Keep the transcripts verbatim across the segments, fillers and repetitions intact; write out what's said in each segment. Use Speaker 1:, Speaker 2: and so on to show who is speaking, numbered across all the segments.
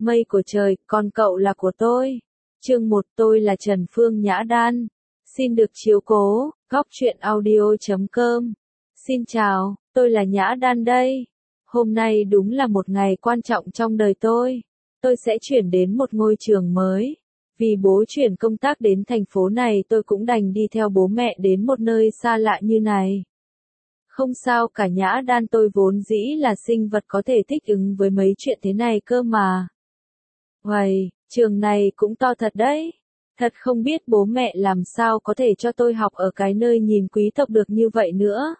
Speaker 1: Mây của trời, còn cậu là của tôi. Chương một, tôi là Trần Phương Nhã Đan. Xin được chiếu cố, góc truyện audio chấm com. Xin chào, tôi là Nhã Đan đây. Hôm nay đúng là một ngày quan trọng trong đời tôi. Tôi sẽ chuyển đến một ngôi trường mới. Vì bố chuyển công tác đến thành phố này, tôi cũng đành đi theo bố mẹ đến một nơi xa lạ như này. Không sao cả, Nhã Đan tôi vốn dĩ là sinh vật có thể thích ứng với mấy chuyện thế này cơ mà. Uầy, trường này cũng to thật đấy. Thật không biết bố mẹ làm sao có thể cho tôi học ở cái nơi nhìn quý tộc được như vậy nữa.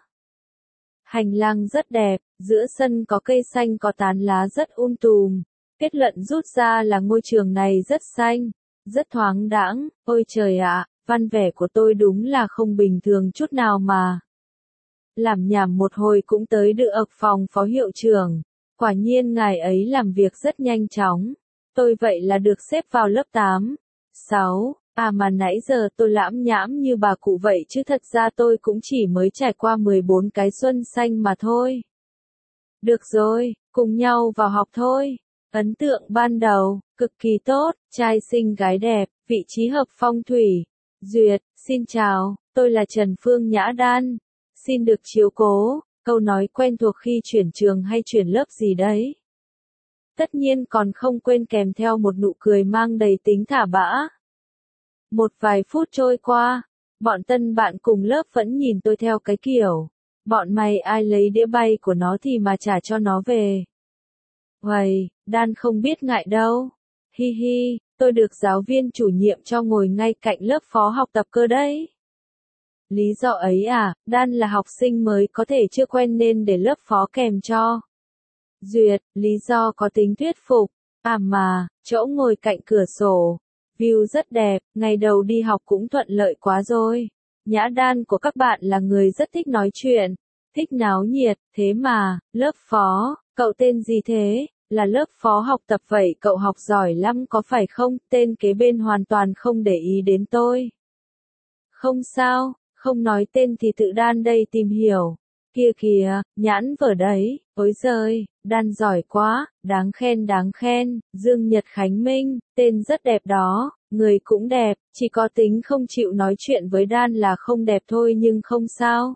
Speaker 1: Hành lang rất đẹp, giữa sân có cây xanh có tán lá rất um tùm. Kết luận rút ra là ngôi trường này rất xanh, rất thoáng đãng. Ôi trời ạ, văn vẻ của tôi đúng là không bình thường chút nào mà. Làm nhảm một hồi cũng tới được phòng phó hiệu trưởng. Quả nhiên ngài ấy làm việc rất nhanh chóng. Tôi vậy là được xếp vào lớp tám, sáu, à mà nãy giờ tôi lãm nhãm như bà cụ vậy chứ thật ra tôi cũng chỉ mới trải qua mười bốn cái xuân xanh mà thôi. Được rồi, cùng nhau vào học thôi. Ấn tượng ban đầu, cực kỳ tốt, trai xinh gái đẹp, vị trí hợp phong thủy. Duyệt, xin chào, tôi là Trần Phương Nhã Đan. Xin được chiếu cố, câu nói quen thuộc khi chuyển trường hay chuyển lớp gì đấy. Tất nhiên còn không quên kèm theo một nụ cười mang đầy tính thả bã. Một vài phút trôi qua, bọn tân bạn cùng lớp vẫn nhìn tôi theo cái kiểu, bọn mày ai lấy đĩa bay của nó thì mà trả cho nó về. Uầy, Đan không biết ngại đâu. Hi hi, tôi được giáo viên chủ nhiệm cho ngồi ngay cạnh lớp phó học tập cơ đấy. Lý do ấy à, Đan là học sinh mới có thể chưa quen nên để lớp phó kèm cho. Duyệt, lý do có tính thuyết phục. À mà, chỗ ngồi cạnh cửa sổ. View rất đẹp, ngày đầu đi học cũng thuận lợi quá rồi. Nhã Đan của các bạn là người rất thích nói chuyện, thích náo nhiệt, thế mà, lớp phó, cậu tên gì thế? Là lớp phó học tập vậy, cậu học giỏi lắm có phải không? Tên kế bên hoàn toàn không để ý đến tôi. Không sao, không nói tên thì tự Đan đây tìm hiểu. Kia kìa, nhãn vở đấy, ối giời, Đan giỏi quá, đáng khen đáng khen, Dương Nhật Khánh Minh, tên rất đẹp đó, người cũng đẹp, chỉ có tính không chịu nói chuyện với Đan là không đẹp thôi nhưng không sao.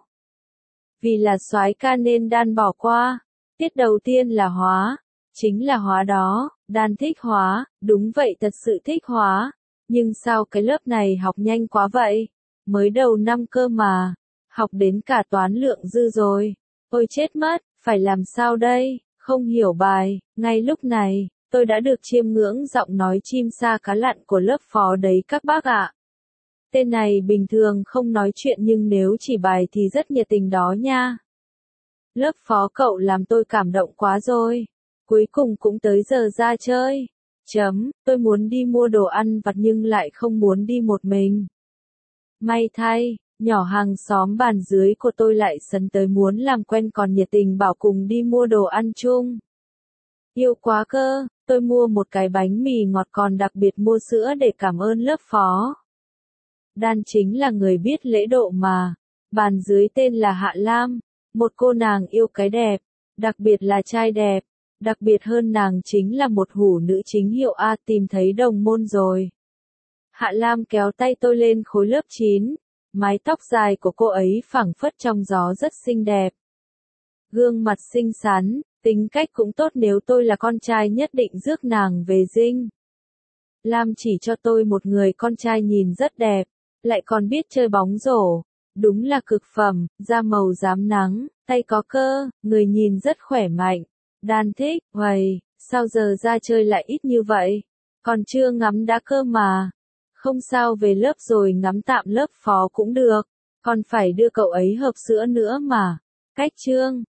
Speaker 1: Vì là soái ca nên Đan bỏ qua. Tiết đầu tiên là hóa, chính là hóa đó, Đan thích hóa, đúng vậy thật sự thích hóa, nhưng sao cái lớp này học nhanh quá vậy, mới đầu năm cơ mà. Học đến cả toán lượng dư rồi. Ôi chết mất, phải làm sao đây, không hiểu bài. Ngay lúc này, tôi đã được chiêm ngưỡng giọng nói chim sa cá lặn của lớp phó đấy các bác ạ. Tên này bình thường không nói chuyện nhưng nếu chỉ bài thì rất nhiệt tình đó nha. Lớp phó cậu làm tôi cảm động quá rồi. Cuối cùng cũng tới giờ ra chơi. Chấm, tôi muốn đi mua đồ ăn vặt nhưng lại không muốn đi một mình. May thay. Nhỏ hàng xóm bàn dưới của tôi lại sấn tới muốn làm quen còn nhiệt tình bảo cùng đi mua đồ ăn chung. Yêu quá cơ, tôi mua một cái bánh mì ngọt còn đặc biệt mua sữa để cảm ơn lớp phó. Đan chính là người biết lễ độ mà. Bàn dưới tên là Hạ Lam, một cô nàng yêu cái đẹp, đặc biệt là trai đẹp, đặc biệt hơn nàng chính là một hủ nữ chính hiệu A tìm thấy đồng môn rồi. Hạ Lam kéo tay tôi lên khối lớp chín. Mái tóc dài của cô ấy phẳng phất trong gió rất xinh đẹp. Gương mặt xinh xắn, tính cách cũng tốt nếu tôi là con trai nhất định rước nàng về dinh. Lam chỉ cho tôi một người con trai nhìn rất đẹp, lại còn biết chơi bóng rổ. Đúng là cực phẩm, da màu rám nắng, tay có cơ, người nhìn rất khỏe mạnh. Đan thích, uầy, sao giờ ra chơi lại ít như vậy? Còn chưa ngắm đã cơ mà. Không sao về lớp rồi ngắm tạm lớp phó cũng được, còn phải đưa cậu ấy hộp sữa nữa mà. Cách chương,